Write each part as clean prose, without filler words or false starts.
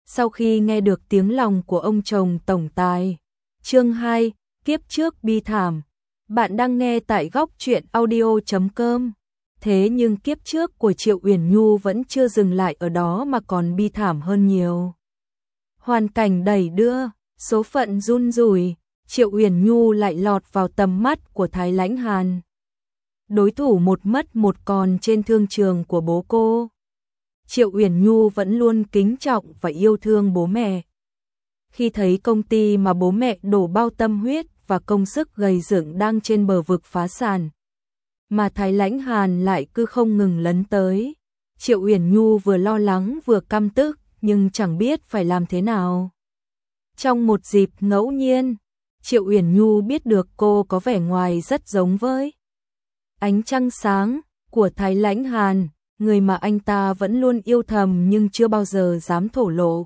sau khi nghe được tiếng lòng của ông chồng tổng tài. Chương 2, kiếp trước bi thảm. Bạn đang nghe tại góc truyện audio.com. Thế nhưng kiếp trước của Triệu Uyển Nhu vẫn chưa dừng lại ở đó mà còn bi thảm hơn nhiều. Hoàn cảnh đẩy đưa, số phận run rủi, Triệu Uyển Nhu lại lọt vào tầm mắt của Thái Lãnh Hàn. Đối thủ một mất một còn trên thương trường của bố cô. Triệu Uyển Nhu vẫn luôn kính trọng và yêu thương bố mẹ. Khi thấy công ty mà bố mẹ đổ bao tâm huyết và công sức gầy dựng đang trên bờ vực phá sản, mà Thái Lãnh Hàn lại cứ không ngừng lấn tới, Triệu Uyển Nhu vừa lo lắng vừa căm tức, nhưng chẳng biết phải làm thế nào. Trong một dịp ngẫu nhiên, Triệu Uyển Nhu biết được cô có vẻ ngoài rất giống với ánh trăng sáng của Thái Lãnh Hàn, người mà anh ta vẫn luôn yêu thầm nhưng chưa bao giờ dám thổ lộ.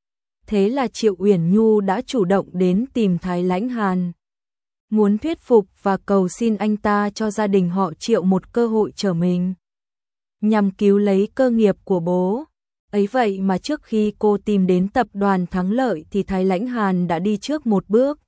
Thế là Triệu Uyển Nhu đã chủ động đến tìm Thái Lãnh Hàn, muốn thuyết phục và cầu xin anh ta cho gia đình họ Triệu một cơ hội trở mình, nhằm cứu lấy cơ nghiệp của bố. Ấy vậy mà trước khi cô tìm đến tập đoàn Thắng Lợi thì Thái Lãnh Hàn đã đi trước một bước,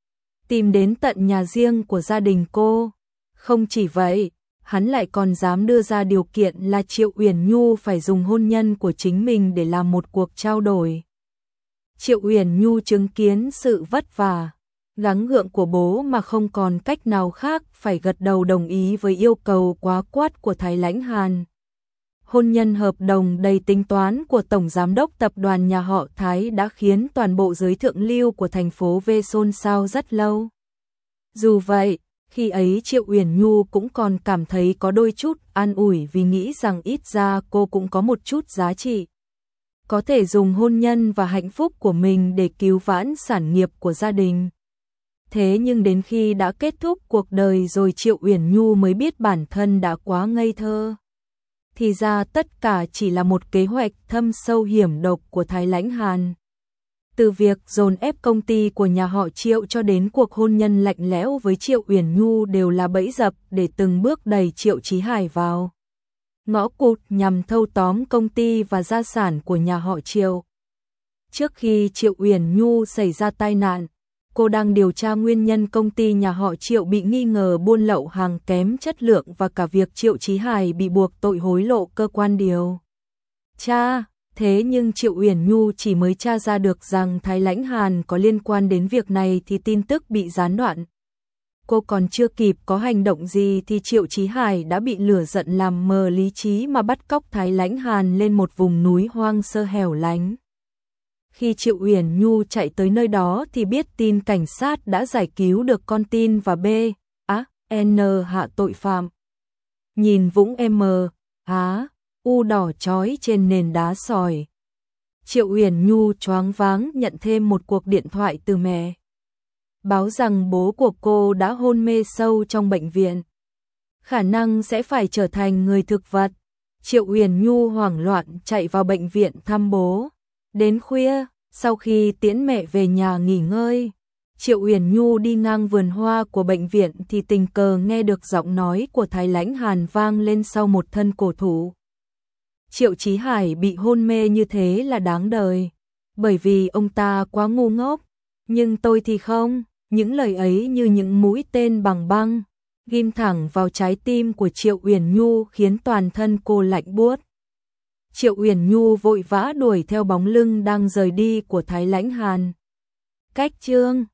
tìm đến tận nhà riêng của gia đình cô. Không chỉ vậy, hắn lại còn dám đưa ra điều kiện là Triệu Uyển Nhu phải dùng hôn nhân của chính mình để làm một cuộc trao đổi. Triệu Uyển Nhu chứng kiến sự vất vả, gắng gượng của bố mà không còn cách nào khác phải gật đầu đồng ý với yêu cầu quá quát của Thái Lãnh Hàn. Hôn nhân hợp đồng đầy tính toán của Tổng Giám đốc Tập đoàn nhà họ Thái đã khiến toàn bộ giới thượng lưu của thành phố V xôn xao rất lâu. Dù vậy, khi ấy Triệu Uyển Nhu cũng còn cảm thấy có đôi chút an ủi vì nghĩ rằng ít ra cô cũng có một chút giá trị, có thể dùng hôn nhân và hạnh phúc của mình để cứu vãn sản nghiệp của gia đình. Thế nhưng đến khi đã kết thúc cuộc đời rồi Triệu Uyển Nhu mới biết bản thân đã quá ngây thơ. Thì ra tất cả chỉ là một kế hoạch thâm sâu hiểm độc của Thái Lãnh Hàn. Từ việc dồn ép công ty của nhà họ Triệu cho đến cuộc hôn nhân lạnh lẽo với Triệu Uyển Nhu đều là bẫy dập để từng bước đẩy Triệu Chí Hải vào ngõ cụt nhằm thâu tóm công ty và gia sản của nhà họ Triệu. Trước khi Triệu Uyển Nhu xảy ra tai nạn, cô đang điều tra nguyên nhân công ty nhà họ Triệu bị nghi ngờ buôn lậu hàng kém chất lượng và cả việc Triệu Chí Hải bị buộc tội hối lộ cơ quan điều tra. Thế nhưng Triệu Uyển Nhu chỉ mới tra ra được rằng Thái Lãnh Hàn có liên quan đến việc này thì tin tức bị gián đoạn. Cô còn chưa kịp có hành động gì thì Triệu Chí Hải đã bị lửa giận làm mờ lý trí mà bắt cóc Thái Lãnh Hàn lên một vùng núi hoang sơ hẻo lánh. Khi Triệu Uyển Nhu chạy tới nơi đó thì biết tin cảnh sát đã giải cứu được con tin và B.A.N hạ tội phạm. Nhìn vũng U đỏ chói trên nền đá sỏi, Triệu Uyển Nhu choáng váng nhận thêm một cuộc điện thoại từ mẹ, báo rằng bố của cô đã hôn mê sâu trong bệnh viện, khả năng sẽ phải trở thành người thực vật. Triệu Uyển Nhu hoảng loạn chạy vào bệnh viện thăm bố. Đến khuya, sau khi tiễn mẹ về nhà nghỉ ngơi, Triệu Uyển Nhu đi ngang vườn hoa của bệnh viện thì tình cờ nghe được giọng nói của Thái Lãnh Hàn vang lên sau một thân cổ thụ. Triệu Chí Hải bị hôn mê như thế là đáng đời, bởi vì ông ta quá ngu ngốc, nhưng tôi thì không. Những lời ấy như những mũi tên bằng băng, ghim thẳng vào trái tim của Triệu Uyển Nhu khiến toàn thân cô lạnh buốt. Triệu Uyển Nhu vội vã đuổi theo bóng lưng đang rời đi của Thái Lãnh Hàn. Cách chương